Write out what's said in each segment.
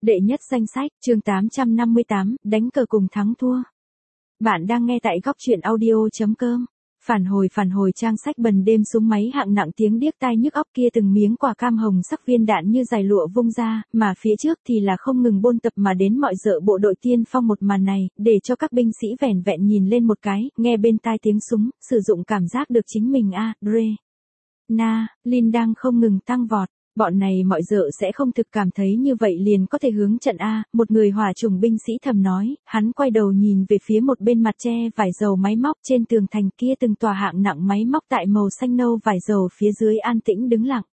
Đệ nhất danh sách, chương 858, đánh cờ cùng thắng thua. Bạn đang nghe tại góc truyện audio.com. Phản hồi trang sách bần đêm súng máy hạng nặng tiếng điếc tai nhức óc kia từng miếng quả cam hồng sắc viên đạn như dài lụa vung ra, mà phía trước thì là không ngừng bôn tập mà đến mọi dợ bộ đội tiên phong một màn này, để cho các binh sĩ vẻn vẹn nhìn lên một cái, nghe bên tai tiếng súng, sử dụng cảm giác được chính mình Lin đang không ngừng tăng vọt. Bọn này mọi dợ sẽ không thực cảm thấy như vậy liền có thể hướng trận A, một người hỏa chủng binh sĩ thầm nói, hắn quay đầu nhìn về phía một bên mặt che vải dầu máy móc trên tường thành kia từng tòa hạng nặng máy móc tại màu xanh nâu vải dầu phía dưới an tĩnh đứng lặng.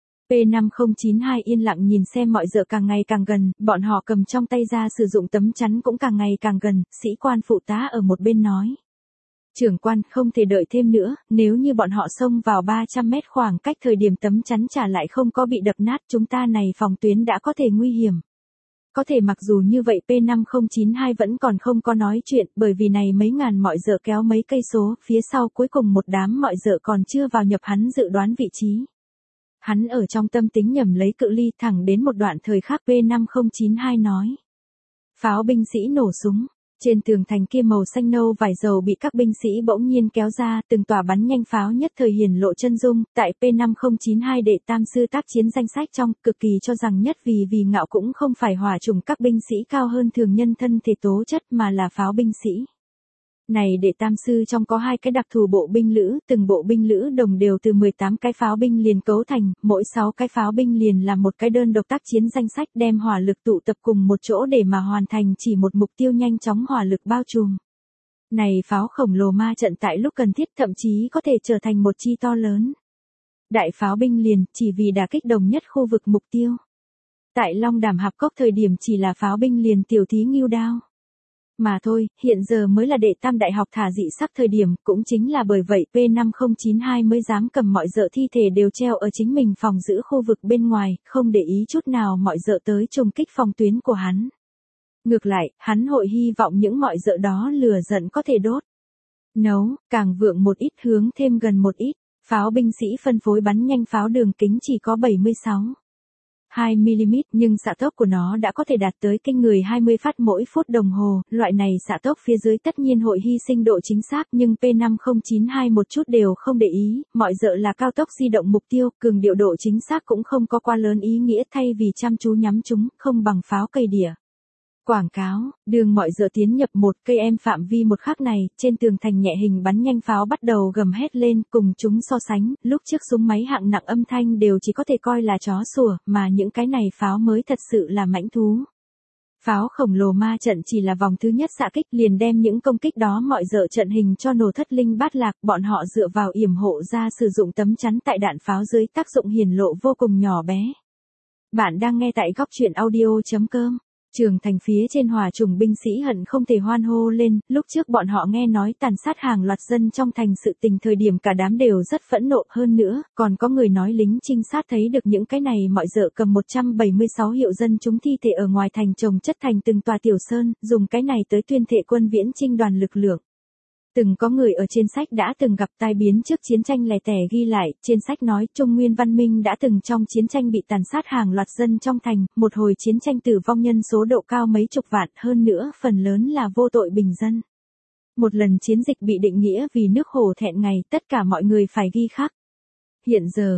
P5092 yên lặng nhìn xem mọi dợ càng ngày càng gần, bọn họ cầm trong tay ra sử dụng tấm chắn cũng càng ngày càng gần, sĩ quan phụ tá ở một bên nói. Trưởng quan, không thể đợi thêm nữa, nếu như bọn họ xông vào 300 mét khoảng cách thời điểm tấm chắn trả lại không có bị đập nát, chúng ta này phòng tuyến đã có thể nguy hiểm. Có thể mặc dù như vậy P5092 vẫn còn không có nói chuyện, bởi vì này mấy ngàn mọi dợ kéo mấy cây số, phía sau cuối cùng một đám mọi dợ còn chưa vào nhập hắn dự đoán vị trí. Hắn ở trong tâm tính nhầm lấy cự ly thẳng đến một đoạn thời khắc P5092 nói. Pháo binh sĩ nổ súng. Trên tường thành kia màu xanh nâu vải dầu bị các binh sĩ bỗng nhiên kéo ra, từng tòa bắn nhanh pháo nhất thời hiển lộ chân dung, tại P5092 đệ tam sư tác chiến danh sách trong, cực kỳ cho rằng nhất vì ngạo cũng không phải hỏa chủng các binh sĩ cao hơn thường nhân thân thể tố chất mà là pháo binh sĩ. Này đệ tam sư trong có 2 cái đặc thù bộ binh lữ, từng bộ binh lữ đồng đều từ 18 cái pháo binh liền cấu thành, mỗi 6 cái pháo binh liền là một cái đơn độc tác chiến danh sách đem hỏa lực tụ tập cùng một chỗ để mà hoàn thành chỉ một mục tiêu nhanh chóng hỏa lực bao trùm. Này pháo khổng lồ ma trận tại lúc cần thiết thậm chí có thể trở thành một chi to lớn. Đại pháo binh liền chỉ vì đả kích đồng nhất khu vực mục tiêu. Tại Long Đàm Hạp Cốc thời điểm chỉ là pháo binh liền tiểu thí ngưu đao. Mà thôi, hiện giờ mới là đệ tam đại học thả dị sắc thời điểm, cũng chính là bởi vậy P5092 mới dám cầm mọi dợ thi thể đều treo ở chính mình phòng giữ khu vực bên ngoài, không để ý chút nào mọi dợ tới trùng kích phòng tuyến của hắn. Ngược lại, hắn hội hy vọng những mọi dợ đó lửa giận có thể đốt. Nấu, càng vượng một ít hướng thêm gần một ít, pháo binh sĩ phân phối bắn nhanh pháo đường kính chỉ có 2mm nhưng xạ tốc của nó đã có thể đạt tới kinh người 20 phát mỗi phút đồng hồ, loại này xạ tốc phía dưới tất nhiên hội hy sinh độ chính xác nhưng P5092 một chút đều không để ý, mọi dợ là cao tốc di động mục tiêu, cường điệu độ chính xác cũng không có quá lớn ý nghĩa thay vì chăm chú nhắm chúng, không bằng pháo cây đỉa. Quảng cáo, đường mọi dợ tiến nhập 1 cây em phạm vi một khắc này, trên tường thành nhẹ hình bắn nhanh pháo bắt đầu gầm hét lên, cùng chúng so sánh, lúc trước súng máy hạng nặng âm thanh đều chỉ có thể coi là chó sủa, mà những cái này pháo mới thật sự là mãnh thú. Pháo khổng lồ ma trận chỉ là vòng thứ nhất xạ kích liền đem những công kích đó mọi dợ trận hình cho nổ thất linh bát lạc, bọn họ dựa vào yểm hộ ra sử dụng tấm chắn tại đạn pháo dưới tác dụng hiển lộ vô cùng nhỏ bé. Bạn đang nghe tại góc truyện audio.com. Trường thành phía trên hỏa chủng binh sĩ hận không thể hoan hô lên, lúc trước bọn họ nghe nói tàn sát hàng loạt dân trong thành sự tình thời điểm cả đám đều rất phẫn nộ hơn nữa, còn có người nói lính trinh sát thấy được những cái này mọi dợ cầm 176 hiệu dân chúng thi thể ở ngoài thành chồng chất thành từng tòa tiểu sơn, dùng cái này tới tuyên thệ quân viễn chinh đoàn lực lượng. Từng có người ở trên sách đã từng gặp tai biến trước chiến tranh lẻ tẻ ghi lại, trên sách nói Trung Nguyên văn minh đã từng trong chiến tranh bị tàn sát hàng loạt dân trong thành, một hồi chiến tranh tử vong nhân số độ cao mấy chục vạn, hơn nữa phần lớn là vô tội bình dân. Một lần chiến dịch bị định nghĩa vì nước hổ thẹn ngày, tất cả mọi người phải ghi khắc. Hiện giờ,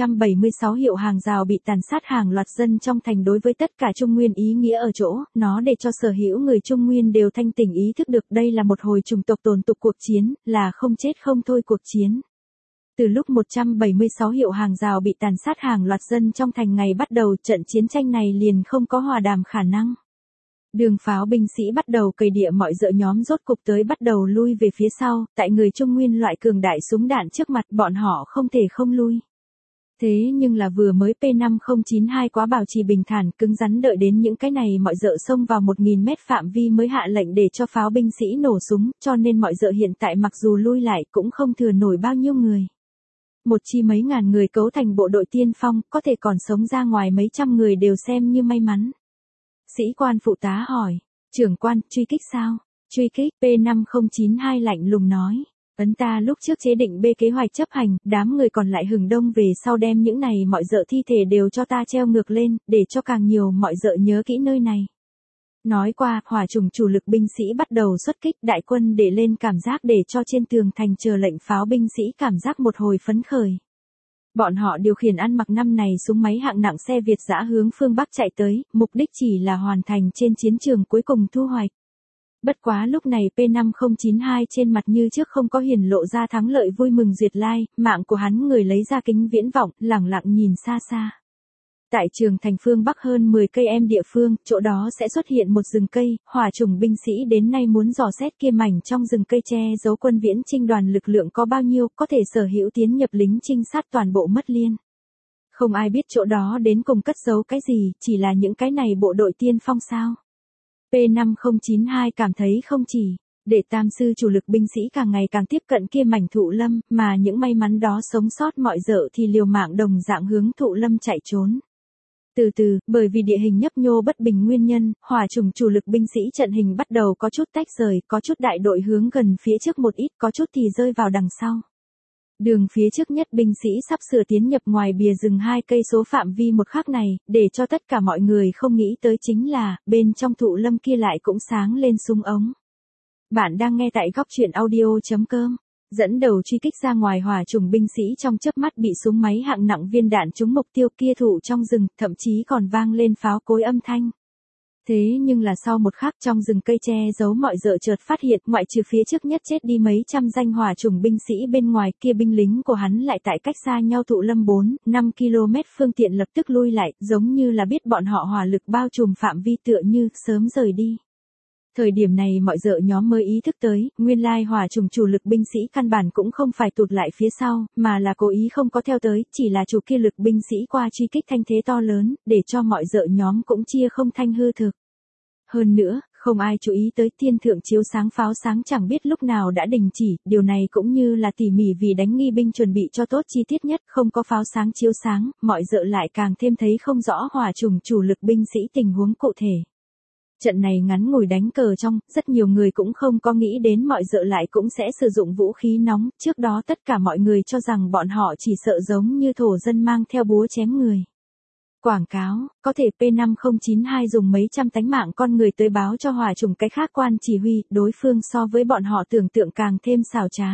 176 hiệu hàng rào bị tàn sát hàng loạt dân trong thành đối với tất cả Trung Nguyên ý nghĩa ở chỗ, nó để cho sở hữu người Trung Nguyên đều thanh tỉnh ý thức được đây là một hồi chủng tộc tồn tục cuộc chiến, là không chết không thôi cuộc chiến. Từ lúc 176 hiệu hàng rào bị tàn sát hàng loạt dân trong thành ngày bắt đầu trận chiến tranh này liền không có hòa đàm khả năng. Đường pháo binh sĩ bắt đầu cày địa mọi dợ nhóm rốt cục tới bắt đầu lui về phía sau, tại người Trung Nguyên loại cường đại súng đạn trước mặt bọn họ không thể không lui. Thế nhưng là vừa mới P5092 quá bảo trì bình thản cứng rắn đợi đến những cái này mọi dợ xông vào 1000 mét phạm vi mới hạ lệnh để cho pháo binh sĩ nổ súng, cho nên mọi dợ hiện tại mặc dù lui lại cũng không thừa nổi bao nhiêu người. Một chi mấy ngàn người cấu thành bộ đội tiên phong, có thể còn sống ra ngoài mấy trăm người đều xem như may mắn. Sĩ quan phụ tá hỏi, trưởng quan, truy kích sao? Truy kích, P5092 lạnh lùng nói. Ấn ta lúc trước chế định bê kế hoạch chấp hành, đám người còn lại hừng đông về sau đem những này mọi dợ thi thể đều cho ta treo ngược lên, để cho càng nhiều mọi dợ nhớ kỹ nơi này. Nói qua, hỏa chủng chủ lực binh sĩ bắt đầu xuất kích, đại quân để lên cảm giác để cho trên tường thành chờ lệnh pháo binh sĩ cảm giác một hồi phấn khởi. Bọn họ điều khiển ăn mặc năm này súng máy hạng nặng xe Việt dã hướng phương Bắc chạy tới, mục đích chỉ là hoàn thành trên chiến trường cuối cùng thu hoạch. Bất quá lúc này P5092 trên mặt như trước không có hiển lộ ra thắng lợi vui mừng duyệt lai, mạng của hắn người lấy ra kính viễn vọng, lẳng lặng nhìn xa xa. Tại trường thành phương Bắc hơn 10 cây em địa phương, chỗ đó sẽ xuất hiện một rừng cây, hỏa chủng binh sĩ đến nay muốn dò xét kia mảnh trong rừng cây che giấu quân viễn chinh đoàn lực lượng có bao nhiêu, có thể sở hữu tiến nhập lính trinh sát toàn bộ mất liên. Không ai biết chỗ đó đến cùng cất giấu cái gì, chỉ là những cái này bộ đội tiên phong sao. P5092 cảm thấy không chỉ để tam sư chủ lực binh sĩ càng ngày càng tiếp cận kia mảnh thụ lâm, mà những may mắn đó sống sót mọi dợ thì liều mạng đồng dạng hướng thụ lâm chạy trốn. Từ từ, bởi vì địa hình nhấp nhô bất bình nguyên nhân, hỏa chủng chủ lực binh sĩ trận hình bắt đầu có chút tách rời, có chút đại đội hướng gần phía trước một ít, có chút thì rơi vào đằng sau. Đường phía trước nhất binh sĩ sắp sửa tiến nhập ngoài bìa rừng 2 cây số phạm vi một khắc này, để cho tất cả mọi người không nghĩ tới chính là, bên trong thụ lâm kia lại cũng sáng lên súng ống. Bạn đang nghe tại góc truyện audio.com. Dẫn đầu truy kích ra ngoài hỏa chủng binh sĩ trong chớp mắt bị súng máy hạng nặng viên đạn trúng mục tiêu kia thụ trong rừng, thậm chí còn vang lên pháo cối âm thanh. Thế nhưng là sau một khắc trong rừng cây che giấu mọi dợ chợt phát hiện ngoại trừ phía trước nhất chết đi mấy trăm danh hỏa chủng binh sĩ bên ngoài kia binh lính của hắn lại tại cách xa nhau thụ lâm 4-5 km phương tiện lập tức lui lại, giống như là biết bọn họ hỏa lực bao trùm phạm vi tựa như sớm rời đi. Thời điểm này mọi dợ nhóm mới ý thức tới, nguyên lai hỏa chủng chủ lực binh sĩ căn bản cũng không phải tụt lại phía sau, mà là cố ý không có theo tới, chỉ là chủ kia lực binh sĩ qua truy kích thanh thế to lớn, để cho mọi dợ nhóm cũng chia không thanh hư thực. Hơn nữa, không ai chú ý tới thiên thượng chiếu sáng pháo sáng chẳng biết lúc nào đã đình chỉ, điều này cũng như là tỉ mỉ vì đánh nghi binh chuẩn bị cho tốt chi tiết nhất, không có pháo sáng chiếu sáng, mọi dợ lại càng thêm thấy không rõ hỏa chủng chủ lực binh sĩ tình huống cụ thể. Trận này ngắn ngủi đánh cờ trong, rất nhiều người cũng không có nghĩ đến mọi dợ lại cũng sẽ sử dụng vũ khí nóng, trước đó tất cả mọi người cho rằng bọn họ chỉ sợ giống như thổ dân mang theo búa chém người. Quảng cáo, có thể P5092 dùng mấy trăm tánh mạng con người tới báo cho hỏa chủng cái khác quan chỉ huy, đối phương so với bọn họ tưởng tượng càng thêm xảo trá.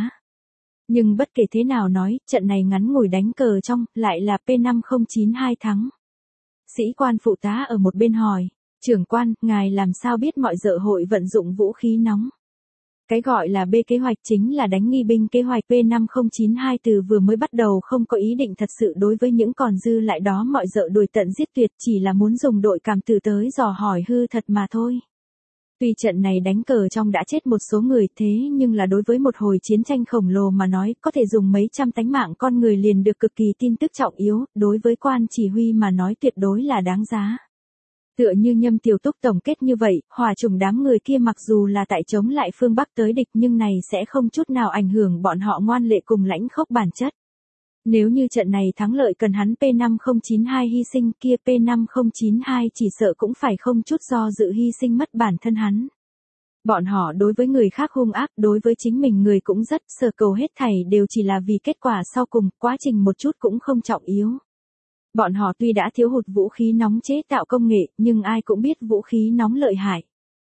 Nhưng bất kể thế nào nói, trận này ngắn ngủi đánh cờ trong, lại là P5092 thắng. Sĩ quan phụ tá ở một bên hỏi. Trưởng quan, ngài làm sao biết mọi dợ hội vận dụng vũ khí nóng? Cái gọi là B kế hoạch chính là đánh nghi binh kế hoạch P5092 từ vừa mới bắt đầu không có ý định thật sự đối với những còn dư lại đó mọi dợ đuổi tận giết tuyệt chỉ là muốn dùng đội cảm tử tới dò hỏi hư thật mà thôi. Tuy trận này đánh cờ trong đã chết một số người thế nhưng là đối với một hồi chiến tranh khổng lồ mà nói có thể dùng mấy trăm tánh mạng con người liền được cực kỳ tin tức trọng yếu, đối với quan chỉ huy mà nói tuyệt đối là đáng giá. Tựa như Nhâm Tiểu Túc tổng kết như vậy, hỏa chủng đám người kia mặc dù là tại chống lại phương Bắc tới địch nhưng này sẽ không chút nào ảnh hưởng bọn họ ngoan lệ cùng lãnh khốc bản chất. Nếu như trận này thắng lợi cần hắn P5092 hy sinh kia P5092 chỉ sợ cũng phải không chút do dự hy sinh mất bản thân hắn. Bọn họ đối với người khác hung ác, đối với chính mình người cũng rất sở cầu hết thảy đều chỉ là vì kết quả sau cùng, quá trình một chút cũng không trọng yếu. Bọn họ tuy đã thiếu hụt vũ khí nóng chế tạo công nghệ, nhưng ai cũng biết vũ khí nóng lợi hại.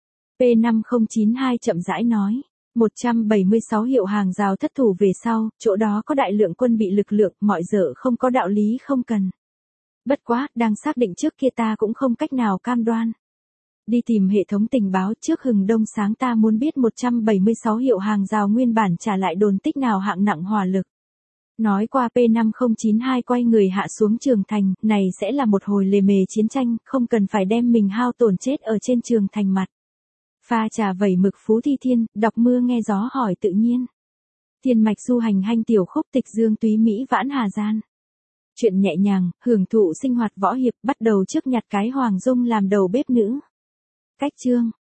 P5092 chậm rãi nói, 176 hiệu hàng rào thất thủ về sau, chỗ đó có đại lượng quân bị lực lượng, mọi dợ không có đạo lý không cần. Bất quá, đang xác định trước kia ta cũng không cách nào cam đoan. Đi tìm hệ thống tình báo trước hừng đông sáng ta muốn biết 176 hiệu hàng rào nguyên bản trả lại đồn tích nào hạng nặng hỏa lực. Nói qua P5092 quay người hạ xuống trường thành, này sẽ là một hồi lề mề chiến tranh, không cần phải đem mình hao tổn chết ở trên trường thành mặt. Pha trà vẩy mực Phú Thi Thiên, đọc mưa nghe gió hỏi tự nhiên. Thiên mạch du hành hanh tiểu khúc tịch dương túy Mỹ vãn Hà Gian. Chuyện nhẹ nhàng, hưởng thụ sinh hoạt võ hiệp bắt đầu trước nhặt cái Hoàng Dung làm đầu bếp nữ. Cách chương.